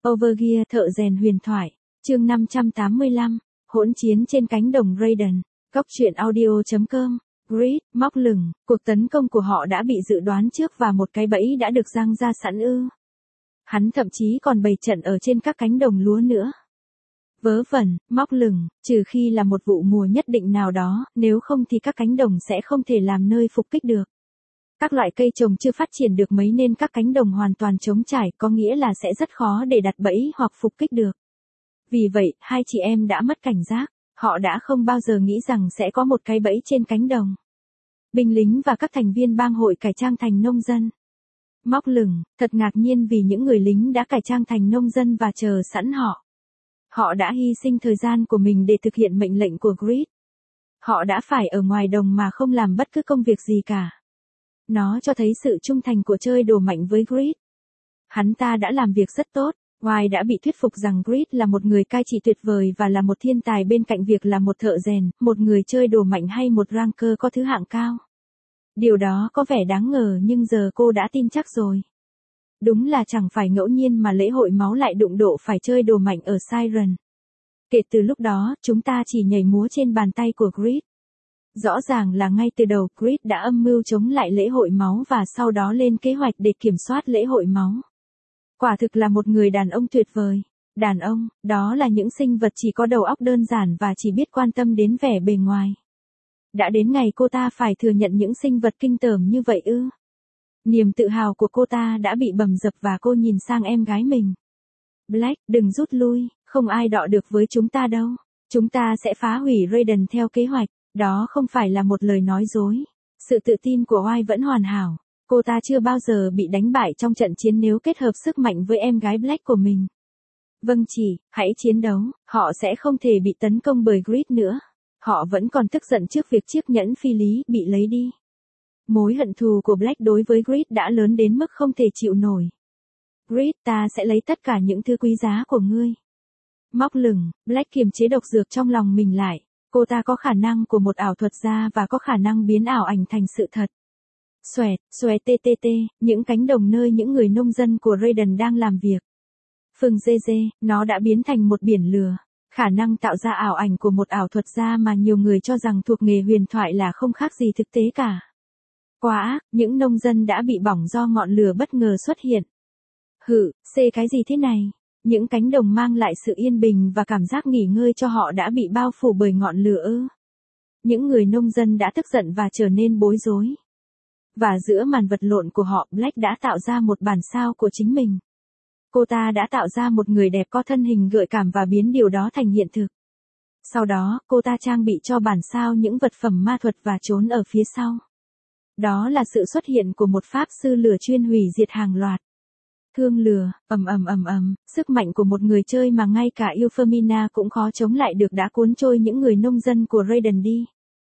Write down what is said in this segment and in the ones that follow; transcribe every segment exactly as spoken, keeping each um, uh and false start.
Overgear thợ rèn huyền thoại, chương năm trăm tám mươi lăm, hỗn chiến trên cánh đồng Raiden, Cóc truyện audio chấm com, Grid, móc lửng, cuộc tấn công của họ đã bị dự đoán trước và một cái bẫy đã được giăng ra sẵn ư. Hắn thậm chí còn bày trận ở trên các cánh đồng lúa nữa. Vớ vẩn, móc lửng, trừ khi là một vụ mùa nhất định nào đó, nếu không thì các cánh đồng sẽ không thể làm nơi phục kích được. Các loại cây trồng chưa phát triển được mấy nên các cánh đồng hoàn toàn trống trải, có nghĩa là sẽ rất khó để đặt bẫy hoặc phục kích được. Vì vậy, hai chị em đã mất cảnh giác, họ đã không bao giờ nghĩ rằng sẽ có một cái bẫy trên cánh đồng. Binh lính và các thành viên bang hội cải trang thành nông dân. Móc lửng, thật ngạc nhiên vì những người lính đã cải trang thành nông dân và chờ sẵn họ. Họ đã hy sinh thời gian của mình để thực hiện mệnh lệnh của Grid. Họ đã phải ở ngoài đồng mà không làm bất cứ công việc gì cả. Nó cho thấy sự trung thành của chơi đồ mạnh với Grid. Hắn ta đã làm việc rất tốt. White đã bị thuyết phục rằng Grid là một người cai trị tuyệt vời và là một thiên tài bên cạnh việc là một thợ rèn, một người chơi đồ mạnh hay một ranker có thứ hạng cao. Điều đó có vẻ đáng ngờ nhưng giờ cô đã tin chắc rồi. Đúng là chẳng phải ngẫu nhiên mà lễ hội máu lại đụng độ phải chơi đồ mạnh ở Siren. Kể từ lúc đó, chúng ta chỉ nhảy múa trên bàn tay của Grid. Rõ ràng là ngay từ đầu Grid đã âm mưu chống lại lễ hội máu và sau đó lên kế hoạch để kiểm soát lễ hội máu. Quả thực là một người đàn ông tuyệt vời. Đàn ông, đó là những sinh vật chỉ có đầu óc đơn giản và chỉ biết quan tâm đến vẻ bề ngoài. Đã đến ngày cô ta phải thừa nhận những sinh vật kinh tởm như vậy ư? Niềm tự hào của cô ta đã bị bầm dập và cô nhìn sang em gái mình. Black, đừng rút lui, không ai đọ được với chúng ta đâu. Chúng ta sẽ phá hủy Raiden theo kế hoạch, đó không phải là một lời nói dối. Sự tự tin của White vẫn hoàn hảo. Cô ta chưa bao giờ bị đánh bại trong trận chiến nếu kết hợp sức mạnh với em gái Black của mình. Vâng chị, hãy chiến đấu, họ sẽ không thể bị tấn công bởi Grid nữa. Họ vẫn còn tức giận trước việc chiếc nhẫn phi lý bị lấy đi. Mối hận thù của Black đối với Grid đã lớn đến mức không thể chịu nổi. Grid, ta sẽ lấy tất cả những thứ quý giá của ngươi. Móc lửng, Black kiềm chế độc dược trong lòng mình lại. Cô ta có khả năng của một ảo thuật gia và có khả năng biến ảo ảnh thành sự thật. Xoẹt, xoẹt tê tê tê, những cánh đồng nơi những người nông dân của Raiden đang làm việc. Phừng dê dê, nó đã biến thành một biển lửa. Khả năng tạo ra ảo ảnh của một ảo thuật gia mà nhiều người cho rằng thuộc nghề huyền thoại là không khác gì thực tế cả. Quá ác, những nông dân đã bị bỏng do ngọn lửa bất ngờ xuất hiện. Hự, xê cái gì thế này? Những cánh đồng mang lại sự yên bình và cảm giác nghỉ ngơi cho họ đã bị bao phủ bởi ngọn lửa ư. Những người nông dân đã tức giận và trở nên bối rối. Và giữa màn vật lộn của họ, Black đã tạo ra một bản sao của chính mình. Cô ta đã tạo ra một người đẹp có thân hình gợi cảm và biến điều đó thành hiện thực. Sau đó, cô ta trang bị cho bản sao những vật phẩm ma thuật và trốn ở phía sau. Đó là sự xuất hiện của một pháp sư lửa chuyên hủy diệt hàng loạt. Thương lửa, ầm ầm ầm ầm, sức mạnh của một người chơi mà ngay cả Euphemina cũng khó chống lại được đã cuốn trôi những người nông dân của Raiden đi.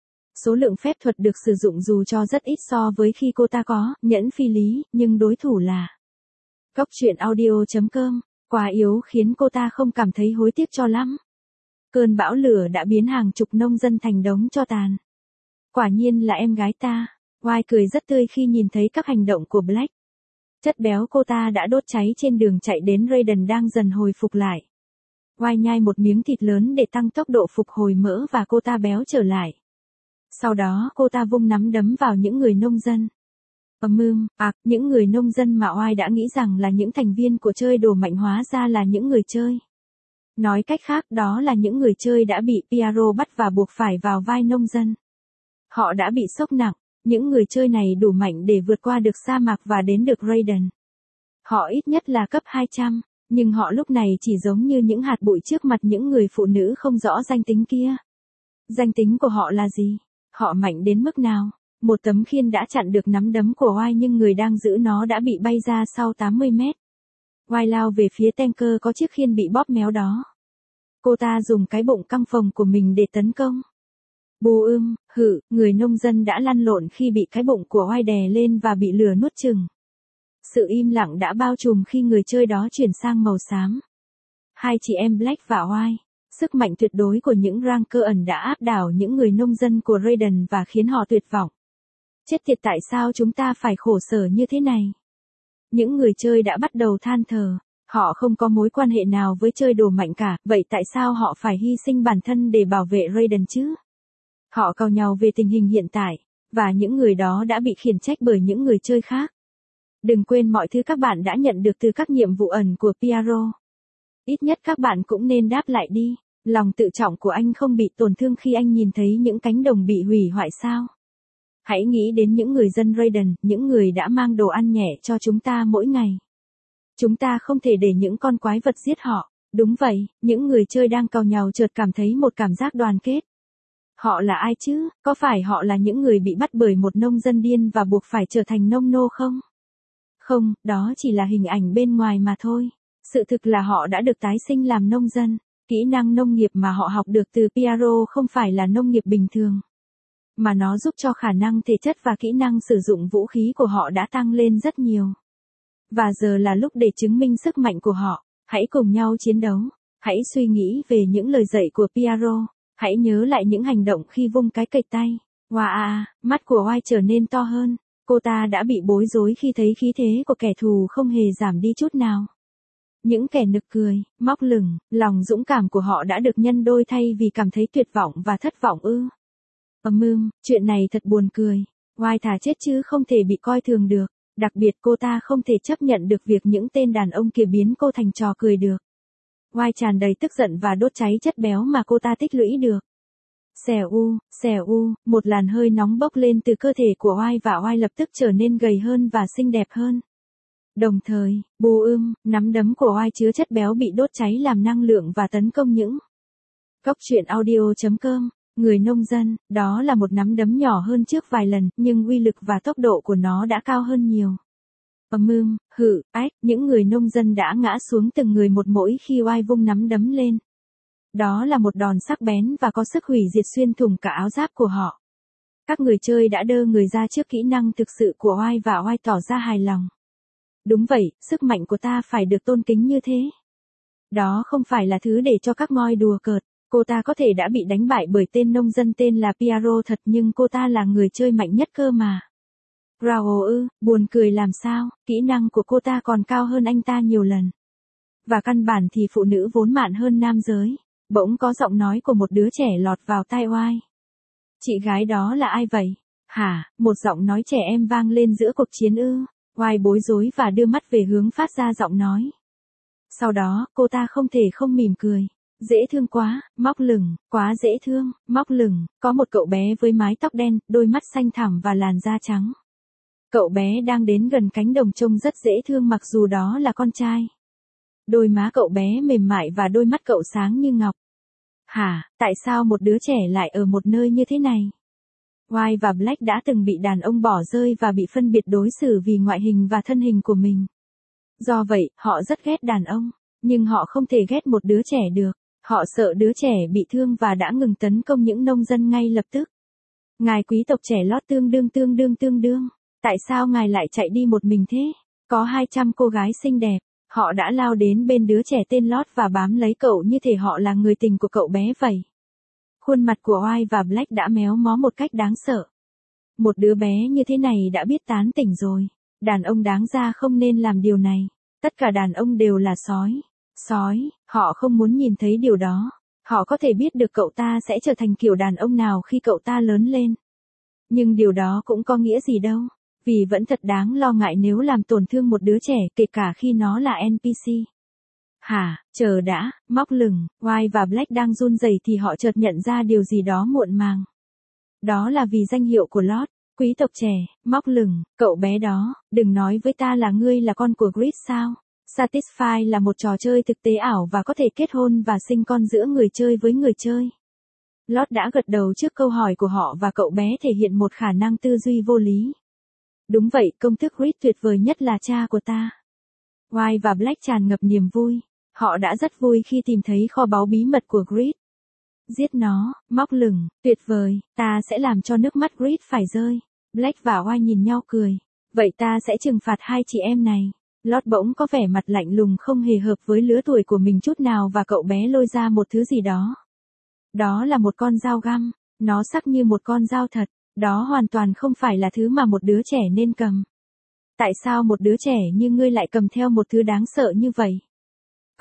Số lượng phép thuật được sử dụng dù cho rất ít so với khi cô ta có nhẫn phi lý, nhưng đối thủ là Cóc truyện audio chấm com, quá yếu khiến cô ta không cảm thấy hối tiếc cho lắm. Cơn bão lửa đã biến hàng chục nông dân thành đống tro tàn. Quả nhiên là em gái ta. White cười rất tươi khi nhìn thấy các hành động của Black. Chất béo cô ta đã đốt cháy trên đường chạy đến Raiden đang dần hồi phục lại. White nhai một miếng thịt lớn để tăng tốc độ phục hồi mỡ và cô ta béo trở lại. Sau đó cô ta vung nắm đấm vào những người nông dân. Ầm ưm, ạc, những người nông dân mà White đã nghĩ rằng là những thành viên của chơi đồ mạnh hóa ra là những người chơi. Nói cách khác đó là những người chơi đã bị Piaro bắt và buộc phải vào vai nông dân. Họ đã bị sốc nặng, những người chơi này đủ mạnh để vượt qua được sa mạc và đến được Raiden. Họ ít nhất là cấp hai trăm, nhưng họ lúc này chỉ giống như những hạt bụi trước mặt những người phụ nữ không rõ danh tính kia. Danh tính của họ là gì? Họ mạnh đến mức nào? Một tấm khiên đã chặn được nắm đấm của White nhưng người đang giữ nó đã bị bay ra sau tám mươi mét. White lao về phía tanker có chiếc khiên bị bóp méo đó. Cô ta dùng cái bụng căng phồng của mình để tấn công. Bù ưm, hự, người nông dân đã lăn lộn khi bị cái bụng của White đè lên và bị lửa nuốt chửng. Sự im lặng đã bao trùm khi người chơi đó chuyển sang màu xám. Hai chị em Black và White. Sức mạnh tuyệt đối của những ranker ẩn đã áp đảo những người nông dân của Raiden và khiến họ tuyệt vọng. Chết tiệt, tại sao chúng ta phải khổ sở như thế này? Những người chơi đã bắt đầu than thở. Họ không có mối quan hệ nào với chơi đồ mạnh cả, vậy tại sao họ phải hy sinh bản thân để bảo vệ Raiden chứ? Họ cau nhau về tình hình hiện tại, và những người đó đã bị khiển trách bởi những người chơi khác. Đừng quên mọi thứ các bạn đã nhận được từ các nhiệm vụ ẩn của Pyro. Ít nhất các bạn cũng nên đáp lại đi. Lòng tự trọng của anh không bị tổn thương khi anh nhìn thấy những cánh đồng bị hủy hoại sao? Hãy nghĩ đến những người dân Raiden, những người đã mang đồ ăn nhẹ cho chúng ta mỗi ngày. Chúng ta không thể để những con quái vật giết họ. Đúng vậy, những người chơi đang càu nhàu chợt cảm thấy một cảm giác đoàn kết. Họ là ai chứ? Có phải họ là những người bị bắt bởi một nông dân điên và buộc phải trở thành nông nô không? Không, đó chỉ là hình ảnh bên ngoài mà thôi. Sự thực là họ đã được tái sinh làm nông dân. Kỹ năng nông nghiệp mà họ học được từ Pyro không phải là nông nghiệp bình thường, mà nó giúp cho khả năng thể chất và kỹ năng sử dụng vũ khí của họ đã tăng lên rất nhiều. Và giờ là lúc để chứng minh sức mạnh của họ. Hãy cùng nhau chiến đấu. Hãy suy nghĩ về những lời dạy của Pyro. Hãy nhớ lại những hành động khi vung cái kịch tay. Wow, mắt của Oai trở nên to hơn. Cô ta đã bị bối rối khi thấy khí thế của kẻ thù không hề giảm đi chút nào. Những kẻ nực cười, móc lửng, lòng dũng cảm của họ đã được nhân đôi thay vì cảm thấy tuyệt vọng và thất vọng ư. Ầm ưm, chuyện này thật buồn cười. Oai thà chết chứ không thể bị coi thường được. Đặc biệt cô ta không thể chấp nhận được việc những tên đàn ông kia biến cô thành trò cười được. Oai tràn đầy tức giận và đốt cháy chất béo mà cô ta tích lũy được. Xèo u, xèo u, một làn hơi nóng bốc lên từ cơ thể của Oai và Oai lập tức trở nên gầy hơn và xinh đẹp hơn. Đồng thời, bù ưm, nắm đấm của Oai chứa chất béo bị đốt cháy làm năng lượng và tấn công những. Cốc truyện audio chấm com, người nông dân, đó là một nắm đấm nhỏ hơn trước vài lần, nhưng uy lực và tốc độ của nó đã cao hơn nhiều. Ầm ưm, hự, ách, những người nông dân đã ngã xuống từng người một mỗi khi Oai vung nắm đấm lên. Đó là một đòn sắc bén và có sức hủy diệt xuyên thủng cả áo giáp của họ. Các người chơi đã đơ người ra trước kỹ năng thực sự của Oai và Oai tỏ ra hài lòng. Đúng vậy, sức mạnh của ta phải được tôn kính như thế. Đó không phải là thứ để cho các ngoi đùa cợt. Cô ta có thể đã bị đánh bại bởi tên nông dân tên là Pyro thật nhưng cô ta là người chơi mạnh nhất cơ mà. Rao ư, buồn cười làm sao, kỹ năng của cô ta còn cao hơn anh ta nhiều lần. Và căn bản thì phụ nữ vốn mạn hơn nam giới. Bỗng có giọng nói của một đứa trẻ lọt vào tai Oai. Chị gái đó là ai vậy? Hả, một giọng nói trẻ em vang lên giữa cuộc chiến ư. Oai bối rối và đưa mắt về hướng phát ra giọng nói. Sau đó, cô ta không thể không mỉm cười. Dễ thương quá, móc lửng, quá dễ thương, móc lửng, có một cậu bé với mái tóc đen, đôi mắt xanh thẳm và làn da trắng. Cậu bé đang đến gần cánh đồng trông rất dễ thương mặc dù đó là con trai. Đôi má cậu bé mềm mại và đôi mắt cậu sáng như ngọc. Hả, tại sao một đứa trẻ lại ở một nơi như thế này? Oai và Black đã từng bị đàn ông bỏ rơi và bị phân biệt đối xử vì ngoại hình và thân hình của mình. Do vậy, họ rất ghét đàn ông, nhưng họ không thể ghét một đứa trẻ được. Họ sợ đứa trẻ bị thương và đã ngừng tấn công những nông dân ngay lập tức. Ngài quý tộc trẻ Lót tương đương tương đương tương đương. Tại sao ngài lại chạy đi một mình thế? Có hai trăm cô gái xinh đẹp. Họ đã lao đến bên đứa trẻ tên Lót và bám lấy cậu như thể họ là người tình của cậu bé vậy. Khuôn mặt của Oai và Black đã méo mó một cách đáng sợ. Một đứa bé như thế này đã biết tán tỉnh rồi. Đàn ông đáng ra không nên làm điều này. Tất cả đàn ông đều là sói. Sói, họ không muốn nhìn thấy điều đó. Họ có thể biết được cậu ta sẽ trở thành kiểu đàn ông nào khi cậu ta lớn lên. Nhưng điều đó cũng có nghĩa gì đâu. Vì vẫn thật đáng lo ngại nếu làm tổn thương một đứa trẻ kể cả khi nó là en pê xê. Hả, chờ đã, móc lửng, Oai và Black đang run rẩy thì họ chợt nhận ra điều gì đó muộn màng. Đó là vì danh hiệu của Lót, quý tộc trẻ, móc lửng, cậu bé đó, đừng nói với ta là ngươi là con của Grid sao? Satisfy là một trò chơi thực tế ảo và có thể kết hôn và sinh con giữa người chơi với người chơi. Lót đã gật đầu trước câu hỏi của họ và cậu bé thể hiện một khả năng tư duy vô lý. Đúng vậy, công thức Grid tuyệt vời nhất là cha của ta. Oai và Black tràn ngập niềm vui. Họ đã rất vui khi tìm thấy kho báu bí mật của Grid. Giết nó, móc lửng, tuyệt vời, ta sẽ làm cho nước mắt Grid phải rơi. Black và Oai nhìn nhau cười. Vậy ta sẽ trừng phạt hai chị em này. Lót bỗng có vẻ mặt lạnh lùng không hề hợp với lứa tuổi của mình chút nào và cậu bé lôi ra một thứ gì đó. Đó là một con dao găm. Nó sắc như một con dao thật. Đó hoàn toàn không phải là thứ mà một đứa trẻ nên cầm. Tại sao một đứa trẻ như ngươi lại cầm theo một thứ đáng sợ như vậy?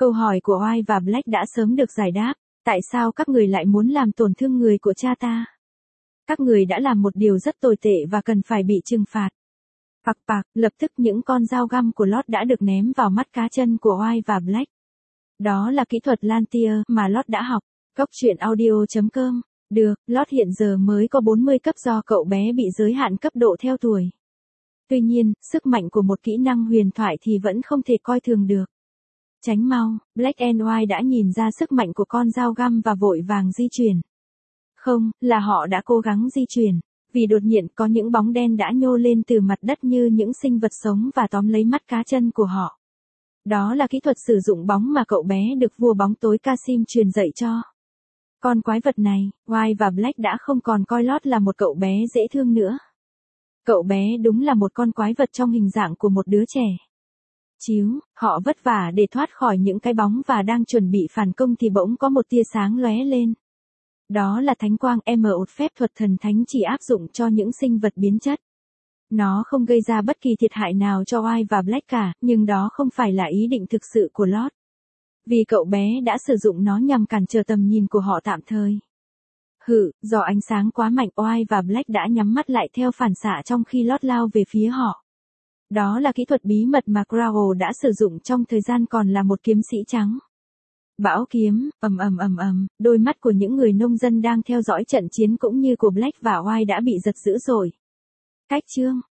Câu hỏi của White và Black đã sớm được giải đáp. Tại sao các người lại muốn làm tổn thương người của cha ta? Các người đã làm một điều rất tồi tệ và cần phải bị trừng phạt. Pạc pạc, lập tức những con dao găm của Lord đã được ném vào mắt cá chân của White và Black. Đó là kỹ thuật Lantier mà Lord đã học. Cốc truyện audio chấm com. Được, Lord hiện giờ mới có bốn mươi cấp do cậu bé bị giới hạn cấp độ theo tuổi. Tuy nhiên, sức mạnh của một kỹ năng huyền thoại thì vẫn không thể coi thường được. Tránh mau, Black and White đã nhìn ra sức mạnh của con dao găm và vội vàng di chuyển. Không, là họ đã cố gắng di chuyển, vì đột nhiên có những bóng đen đã nhô lên từ mặt đất như những sinh vật sống và tóm lấy mắt cá chân của họ. Đó là kỹ thuật sử dụng bóng mà cậu bé được vua bóng tối Kasim truyền dạy cho. Con quái vật này, White và Black đã không còn coi Lord là một cậu bé dễ thương nữa. Cậu bé đúng là một con quái vật trong hình dạng của một đứa trẻ. Chíu, họ vất vả để thoát khỏi những cái bóng và đang chuẩn bị phản công thì bỗng có một tia sáng lóe lên. Đó là thánh quang, một phép thuật thần thánh chỉ áp dụng cho những sinh vật biến chất. Nó không gây ra bất kỳ thiệt hại nào cho White và Black cả, nhưng đó không phải là ý định thực sự của Lord. Vì cậu bé đã sử dụng nó nhằm cản trở tầm nhìn của họ tạm thời. Hự, do ánh sáng quá mạnh, White và Black đã nhắm mắt lại theo phản xạ trong khi Lord lao về phía họ. Đó là kỹ thuật bí mật mà Crowell đã sử dụng trong thời gian còn là một kiếm sĩ trắng. Bão kiếm, ầm ầm ầm ầm, đôi mắt của những người nông dân đang theo dõi trận chiến cũng như của Black và White đã bị giật dữ rồi. Cách chương